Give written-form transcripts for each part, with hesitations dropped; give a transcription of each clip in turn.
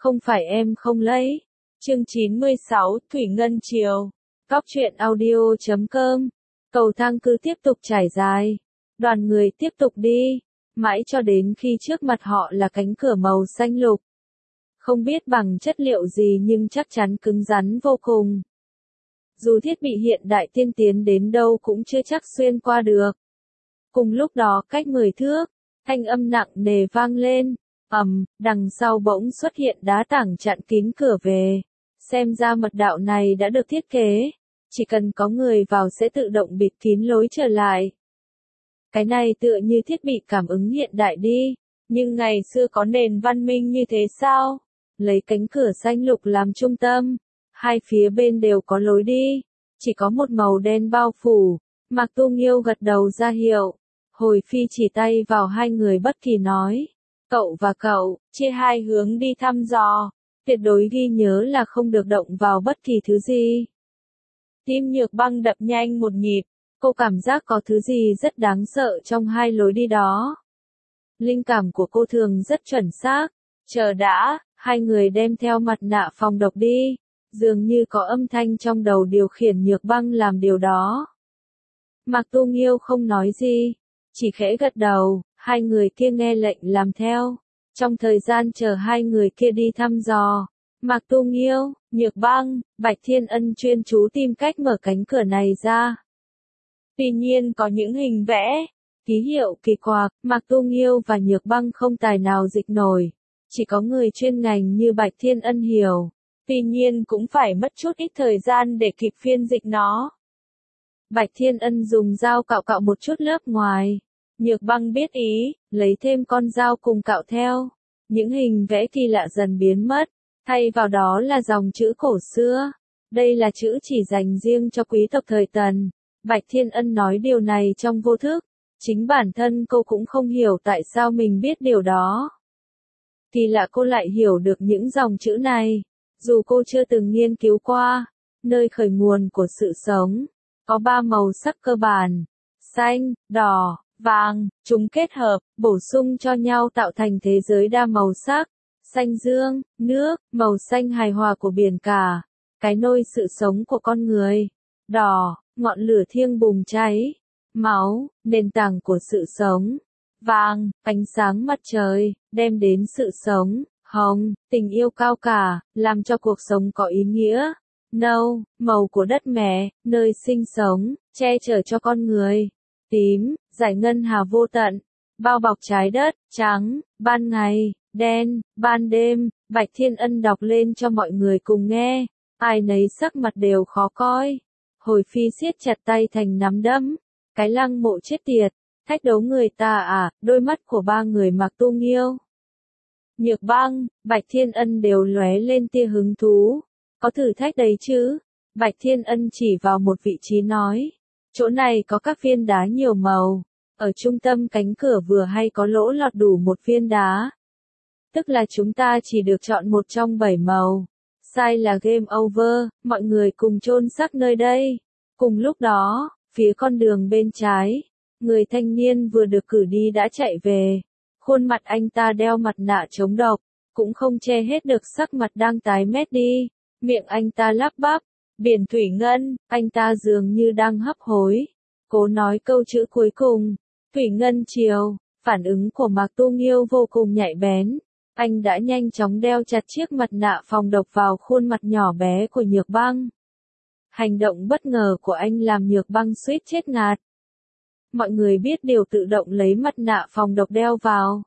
không phải em không lấy. Chương 96, Thủy Ngân Triều. Góc truyện audio.com. Cầu thang cứ tiếp tục trải dài. Đoàn người tiếp tục đi, mãi cho đến khi trước mặt họ là cánh cửa màu xanh lục. Không biết bằng chất liệu gì nhưng chắc chắn cứng rắn vô cùng. Dù thiết bị hiện đại tiên tiến đến đâu cũng chưa chắc xuyên qua được. Cùng lúc đó cách 10 thước, thanh âm nặng nề vang lên, đằng sau bỗng xuất hiện đá tảng chặn kín cửa về. Xem ra mật đạo này đã được thiết kế, chỉ cần có người vào sẽ tự động bịt kín lối trở lại. Cái này tựa như thiết bị cảm ứng hiện đại đi, nhưng ngày xưa có nền văn minh như thế sao? Lấy cánh cửa xanh lục làm trung tâm, hai phía bên đều có lối đi, chỉ có một màu đen bao phủ. Mạc Tu Nghiêu gật đầu ra hiệu, Hồi Phi chỉ tay vào hai người bất kỳ nói, cậu và cậu, chia hai hướng đi thăm dò, tuyệt đối ghi nhớ là không được động vào bất kỳ thứ gì. Tim Nhược Băng đập nhanh một nhịp, cô cảm giác có thứ gì rất đáng sợ trong hai lối đi đó. Linh cảm của cô thường rất chuẩn xác. Chờ đã, hai người đem theo mặt nạ phòng độc đi. Dường như có âm thanh trong đầu điều khiển Nhược Băng làm điều đó. Mạc Tu Nghiêu không nói gì, chỉ khẽ gật đầu, hai người kia nghe lệnh làm theo. Trong thời gian chờ hai người kia đi thăm dò, Mạc Tu Nghiêu, Nhược Băng, Bạch Thiên Ân chuyên chú tìm cách mở cánh cửa này ra. Tuy nhiên có những hình vẽ, ký hiệu kỳ quặc, Mạc Tu Nghiêu và Nhược Băng không tài nào dịch nổi. Chỉ có người chuyên ngành như Bạch Thiên Ân hiểu. Tuy nhiên cũng phải mất chút ít thời gian để kịp phiên dịch nó. Bạch Thiên Ân dùng dao cạo cạo một chút lớp ngoài. Nhược Băng biết ý, lấy thêm con dao cùng cạo theo. Những hình vẽ kỳ lạ dần biến mất, thay vào đó là dòng chữ cổ xưa. Đây là chữ chỉ dành riêng cho quý tộc thời Tần. Bạch Thiên Ân nói điều này trong vô thức. Chính bản thân cô cũng không hiểu tại sao mình biết điều đó. Kỳ lạ cô lại hiểu được những dòng chữ này. Dù cô chưa từng nghiên cứu qua, nơi khởi nguồn của sự sống, có 3 màu sắc cơ bản, xanh, đỏ, vàng, chúng kết hợp, bổ sung cho nhau tạo thành thế giới đa màu sắc, xanh dương, nước, màu xanh hài hòa của biển cả, cái nôi sự sống của con người, đỏ, ngọn lửa thiêng bùng cháy, máu, nền tảng của sự sống, vàng, ánh sáng mặt trời, đem đến sự sống. Hồng, tình yêu cao cả, làm cho cuộc sống có ý nghĩa. Nâu, màu của đất mẹ, nơi sinh sống, che chở cho con người. Tím, giải ngân hà vô tận, bao bọc trái đất. Trắng, ban ngày, đen, ban đêm. Bạch Thiên Ân đọc lên cho mọi người cùng nghe. Ai nấy sắc mặt đều khó coi. Hồi Phi siết chặt tay thành nắm đấm. Cái Lăng Mộ chết tiệt, thách đấu người ta à? Đôi mắt của ba người Mạc Tu Nghiêu, Nhược Băng, Bạch Thiên Ân đều lóe lên tia hứng thú. Có thử thách đấy chứ? Bạch Thiên Ân chỉ vào một vị trí nói. Chỗ này có các viên đá nhiều màu. Ở trung tâm cánh cửa vừa hay có lỗ lọt đủ một viên đá. Tức là chúng ta chỉ được chọn một trong 7 màu. Sai là game over, mọi người cùng chôn xác nơi đây. Cùng lúc đó, phía con đường bên trái, người thanh niên vừa được cử đi đã chạy về. Khuôn mặt anh ta đeo mặt nạ chống độc, cũng không che hết được sắc mặt đang tái mét đi. Miệng anh ta lắp bắp, biển thủy ngân, anh ta dường như đang hấp hối. Cố nói câu chữ cuối cùng, Thủy Ngân Triều. Phản ứng của Mạc Tu Nghiêu vô cùng nhạy bén. Anh đã nhanh chóng đeo chặt chiếc mặt nạ phòng độc vào khuôn mặt nhỏ bé của Nhược Băng. Hành động bất ngờ của anh làm Nhược Băng suýt chết ngạt. Mọi người biết điều tự động lấy mặt nạ phòng độc đeo vào.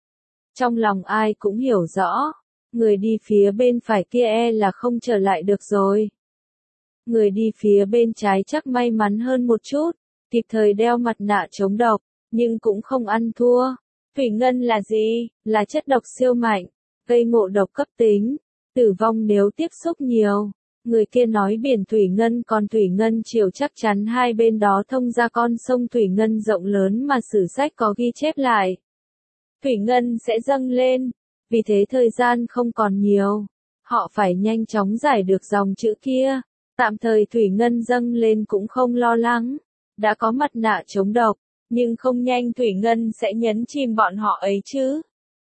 Trong lòng ai cũng hiểu rõ, người đi phía bên phải kia là không trở lại được rồi. Người đi phía bên trái chắc may mắn hơn một chút, kịp thời đeo mặt nạ chống độc, nhưng cũng không ăn thua. Thủy ngân là gì? Là chất độc siêu mạnh, gây ngộ độc cấp tính, tử vong nếu tiếp xúc nhiều. Người kia nói biển Thủy Ngân, còn Thủy Ngân Triều chắc chắn hai bên đó thông ra con sông Thủy Ngân rộng lớn mà sử sách có ghi chép lại. Thủy Ngân sẽ dâng lên, vì thế thời gian không còn nhiều. Họ phải nhanh chóng giải được dòng chữ kia. Tạm thời Thủy Ngân dâng lên cũng không lo lắng. Đã có mặt nạ chống độc, nhưng không nhanh Thủy Ngân sẽ nhấn chìm bọn họ ấy chứ.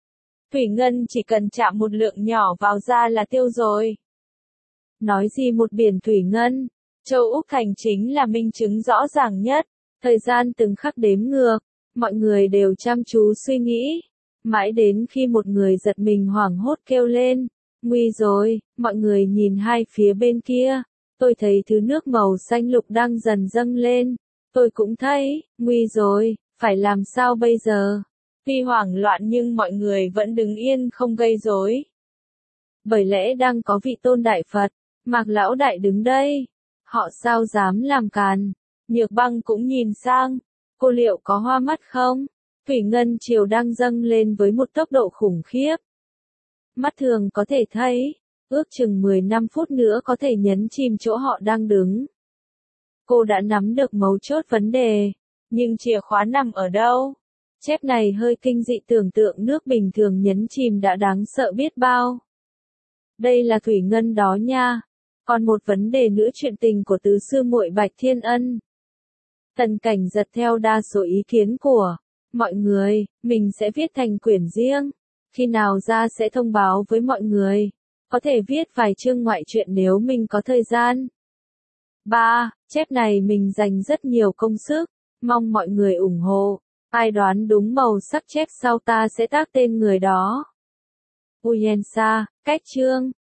Thủy ngân chỉ cần chạm một lượng nhỏ vào da là tiêu rồi. Nói gì một biển thủy ngân, châu Úc Thành chính là minh chứng rõ ràng nhất. Thời gian từng khắc đếm ngược, mọi người đều chăm chú suy nghĩ. Mãi đến khi một người giật mình hoảng hốt kêu lên, nguy rồi, mọi người nhìn hai phía bên kia. Tôi thấy thứ nước màu xanh lục đang dần dâng lên. Tôi cũng thấy, nguy rồi, phải làm sao bây giờ? Tuy hoảng loạn nhưng mọi người vẫn đứng yên không gây rối. Bởi lẽ đang có vị tôn đại Phật, Mạc Lão Đại đứng đây. Họ sao dám làm càn? Nhược Băng cũng nhìn sang. Cô liệu có hoa mắt không? Thủy ngân triều đang dâng lên với một tốc độ khủng khiếp. Mắt thường có thể thấy, ước chừng 15 phút nữa có thể nhấn chìm chỗ họ đang đứng. Cô đã nắm được mấu chốt vấn đề, nhưng chìa khóa nằm ở đâu? Chép này hơi kinh dị, tưởng tượng nước bình thường nhấn chìm đã đáng sợ biết bao. Đây là thủy ngân đó nha. Còn một vấn đề nữa, chuyện tình của tứ sư muội Bạch Thiên Ân. Tần Cảnh giật theo đa số ý kiến của mọi người, mình sẽ viết thành quyển riêng. Khi nào ra sẽ thông báo với mọi người. Có thể viết vài chương ngoại truyện nếu mình có thời gian. 3. Chép này mình dành rất nhiều công sức, mong mọi người ủng hộ. Ai đoán đúng màu sắc chép sau ta sẽ tác tên người đó. Uyensa, cách chương.